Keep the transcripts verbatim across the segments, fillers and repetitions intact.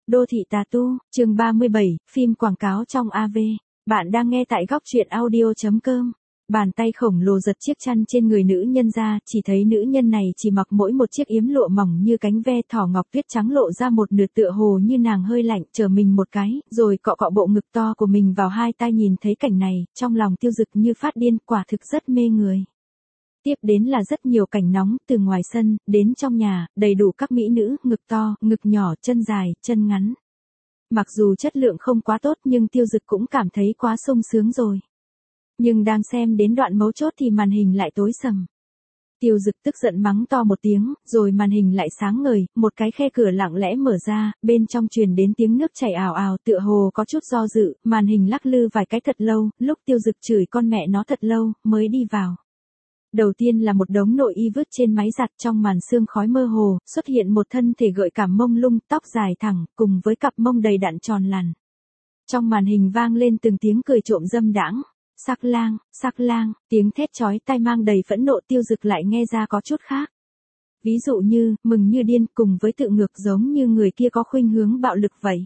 Đô thị tà tu, chương ba mươi bảy, phim quảng cáo trong a vê. Bạn đang nghe tại góc truyện audio chấm com. Bàn tay khổng lồ giật chiếc chăn trên người nữ nhân ra, chỉ thấy nữ nhân này chỉ mặc mỗi một chiếc yếm lụa mỏng như cánh ve, thỏ ngọc tuyết trắng lộ ra một nửa, tựa hồ như nàng hơi lạnh, chờ mình một cái, rồi cọ cọ bộ ngực to của mình vào hai tai. Nhìn thấy cảnh này, trong lòng Tiêu Dực như phát điên, quả thực rất mê người. Tiếp đến là rất nhiều cảnh nóng, từ ngoài sân, đến trong nhà, đầy đủ các mỹ nữ, ngực to, ngực nhỏ, chân dài, chân ngắn. Mặc dù chất lượng không quá tốt nhưng Tiêu Dực cũng cảm thấy quá sung sướng rồi. Nhưng đang xem đến đoạn mấu chốt thì màn hình lại tối sầm. Tiêu Dực tức giận mắng to một tiếng, rồi màn hình lại sáng ngời, một cái khe cửa lặng lẽ mở ra, bên trong truyền đến tiếng nước chảy ào ào, tựa hồ có chút do dự, màn hình lắc lư vài cái thật lâu, lúc Tiêu Dực chửi con mẹ nó thật lâu, mới đi vào. Đầu tiên là một đống nội y vứt trên máy giặt, trong màn sương khói mơ hồ, xuất hiện một thân thể gợi cảm mông lung, tóc dài thẳng, cùng với cặp mông đầy đặn tròn lằn. Trong màn hình vang lên từng tiếng cười trộm dâm đãng. Sắc lang, sắc lang, tiếng thét chói tai mang đầy phẫn nộ. Tiêu Dực lại nghe ra có chút khác. Ví dụ như, mừng như điên, cùng với tự ngược giống như người kia có khuynh hướng bạo lực vậy.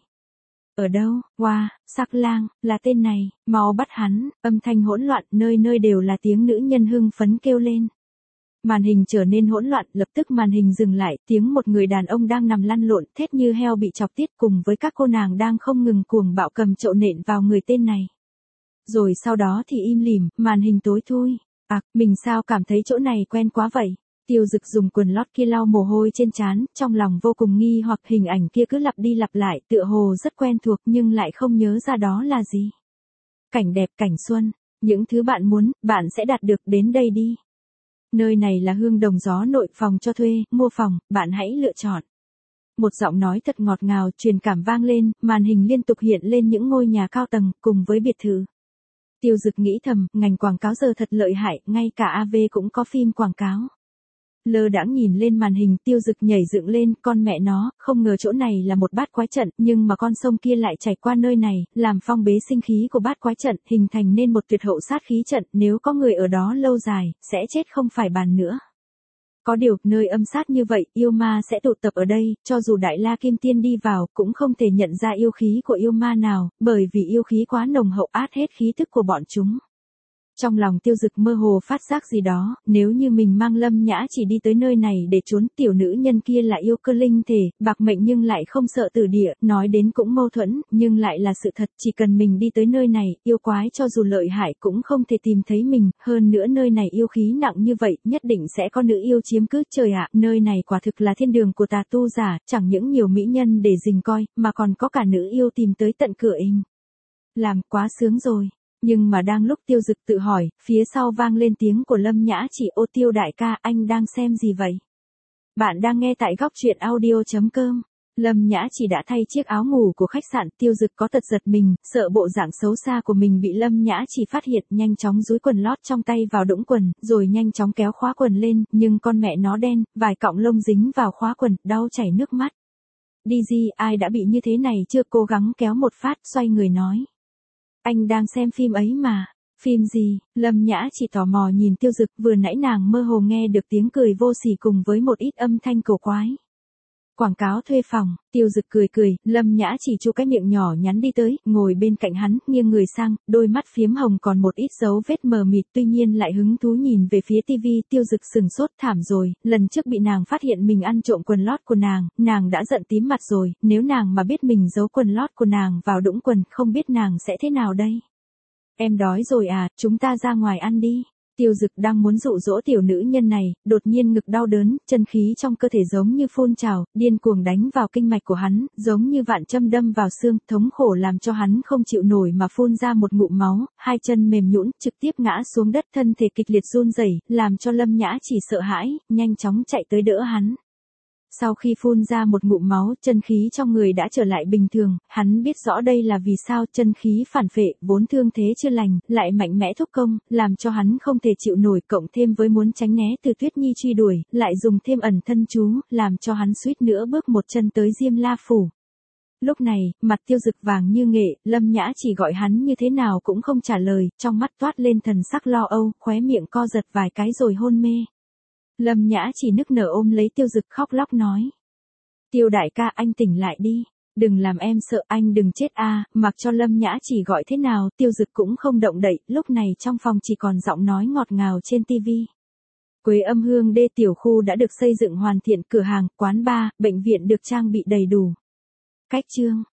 Ở đâu, wow, sắc lang, là tên này, mau bắt hắn. Âm thanh hỗn loạn, nơi nơi đều là tiếng nữ nhân hưng phấn kêu lên. Màn hình trở nên hỗn loạn, lập tức màn hình dừng lại, tiếng một người đàn ông đang nằm lăn lộn, thét như heo bị chọc tiết, cùng với các cô nàng đang không ngừng cuồng bạo cầm chậu nện vào người tên này. Rồi sau đó thì im lìm, màn hình tối thui. À, mình sao cảm thấy chỗ này quen quá vậy? Tiêu Dực dùng quần lót kia lau mồ hôi trên trán, trong lòng vô cùng nghi hoặc, hình ảnh kia cứ lặp đi lặp lại, tựa hồ rất quen thuộc nhưng lại không nhớ ra đó là gì. Cảnh đẹp, cảnh xuân, những thứ bạn muốn, bạn sẽ đạt được, đến đây đi. Nơi này là Hương Đồng Gió Nội, phòng cho thuê, mua phòng, bạn hãy lựa chọn. Một giọng nói thật ngọt ngào, truyền cảm vang lên, màn hình liên tục hiện lên những ngôi nhà cao tầng, cùng với biệt thự. Tiêu Dực nghĩ thầm, ngành quảng cáo giờ thật lợi hại, ngay cả a vê cũng có phim quảng cáo. Lơ đãng nhìn lên màn hình, Tiêu Dực nhảy dựng lên, con mẹ nó, không ngờ chỗ này là một bát quái trận, nhưng mà con sông kia lại chảy qua nơi này, làm phong bế sinh khí của bát quái trận, hình thành nên một tuyệt hậu sát khí trận, nếu có người ở đó lâu dài, sẽ chết không phải bàn nữa. Có điều, nơi âm sát như vậy, yêu ma sẽ tụ tập ở đây, cho dù Đại La Kim Tiên đi vào, cũng không thể nhận ra yêu khí của yêu ma nào, bởi vì yêu khí quá nồng hậu át hết khí thức của bọn chúng. Trong lòng Tiêu Dực mơ hồ phát giác gì đó, nếu như mình mang Lâm Nhã chỉ đi tới nơi này để trốn, tiểu nữ nhân kia là yêu cơ linh thể, bạc mệnh nhưng lại không sợ tử địa, nói đến cũng mâu thuẫn, nhưng lại là sự thật, chỉ cần mình đi tới nơi này, yêu quái cho dù lợi hại cũng không thể tìm thấy mình, hơn nữa nơi này yêu khí nặng như vậy, nhất định sẽ có nữ yêu chiếm cứ. Trời ạ, nơi này quả thực là thiên đường của tà tu giả, chẳng những nhiều mỹ nhân để rình coi, mà còn có cả nữ yêu tìm tới tận cửa inh. Làm quá sướng rồi. Nhưng mà đang lúc Tiêu Dực tự hỏi, phía sau vang lên tiếng của Lâm Nhã chỉ. Ô Tiêu đại ca, anh đang xem gì vậy? Bạn đang nghe tại góc truyện audio chấm com. Lâm Nhã chỉ đã thay chiếc áo ngủ của khách sạn, Tiêu Dực có tật giật mình, sợ bộ dạng xấu xa của mình bị Lâm Nhã chỉ phát hiện, nhanh chóng dúi quần lót trong tay vào đũng quần, rồi nhanh chóng kéo khóa quần lên, nhưng con mẹ nó đen, vài cọng lông dính vào khóa quần, đau chảy nước mắt. Đi gì, ai đã bị như thế này chưa? Cố gắng kéo một phát, xoay người nói. Anh đang xem phim ấy mà. Phim gì? Lâm Nhã chỉ tò mò nhìn Tiêu Dực, vừa nãy nàng mơ hồ nghe được tiếng cười vô sỉ cùng với một ít âm thanh cổ quái. Quảng cáo thuê phòng. Tiêu Dực cười cười, Lâm Nhã chỉ chu cái miệng nhỏ nhắn đi tới, ngồi bên cạnh hắn, nghiêng người sang, đôi mắt phiếm hồng còn một ít dấu vết mờ mịt, tuy nhiên lại hứng thú nhìn về phía tivi. Tiêu Dực sừng sốt, thảm rồi, lần trước bị nàng phát hiện mình ăn trộm quần lót của nàng, nàng đã giận tím mặt rồi, nếu nàng mà biết mình giấu quần lót của nàng vào đũng quần, không biết nàng sẽ thế nào đây. Em đói rồi à, chúng ta ra ngoài ăn đi. Tiêu Dực đang muốn dụ dỗ tiểu nữ nhân này, đột nhiên ngực đau đớn, chân khí trong cơ thể giống như phun trào, điên cuồng đánh vào kinh mạch của hắn, giống như vạn châm đâm vào xương, thống khổ làm cho hắn không chịu nổi mà phun ra một ngụm máu, hai chân mềm nhũn, trực tiếp ngã xuống đất, thân thể kịch liệt run rẩy, làm cho Lâm Nhã chỉ sợ hãi, nhanh chóng chạy tới đỡ hắn. Sau khi phun ra một ngụm máu, chân khí trong người đã trở lại bình thường, hắn biết rõ đây là vì sao, chân khí phản phệ, vốn thương thế chưa lành, lại mạnh mẽ thúc công, làm cho hắn không thể chịu nổi, cộng thêm với muốn tránh né từ Tuyết Nhi truy đuổi, lại dùng thêm ẩn thân chú, làm cho hắn suýt nữa bước một chân tới Diêm La Phủ. Lúc này, mặt Tiêu Dực vàng như nghệ, Lâm Nhã chỉ gọi hắn như thế nào cũng không trả lời, trong mắt toát lên thần sắc lo âu, khóe miệng co giật vài cái rồi hôn mê. Lâm Nhã chỉ nức nở ôm lấy Tiêu Dực khóc lóc nói. Tiêu đại ca, anh tỉnh lại đi. Đừng làm em sợ, anh đừng chết a, mặc cho Lâm Nhã chỉ gọi thế nào, Tiêu Dực cũng không động đậy, lúc này trong phòng chỉ còn giọng nói ngọt ngào trên tivi. Quế Âm Hương D tiểu khu đã được xây dựng hoàn thiện, cửa hàng, quán bar, bệnh viện được trang bị đầy đủ. Cách chương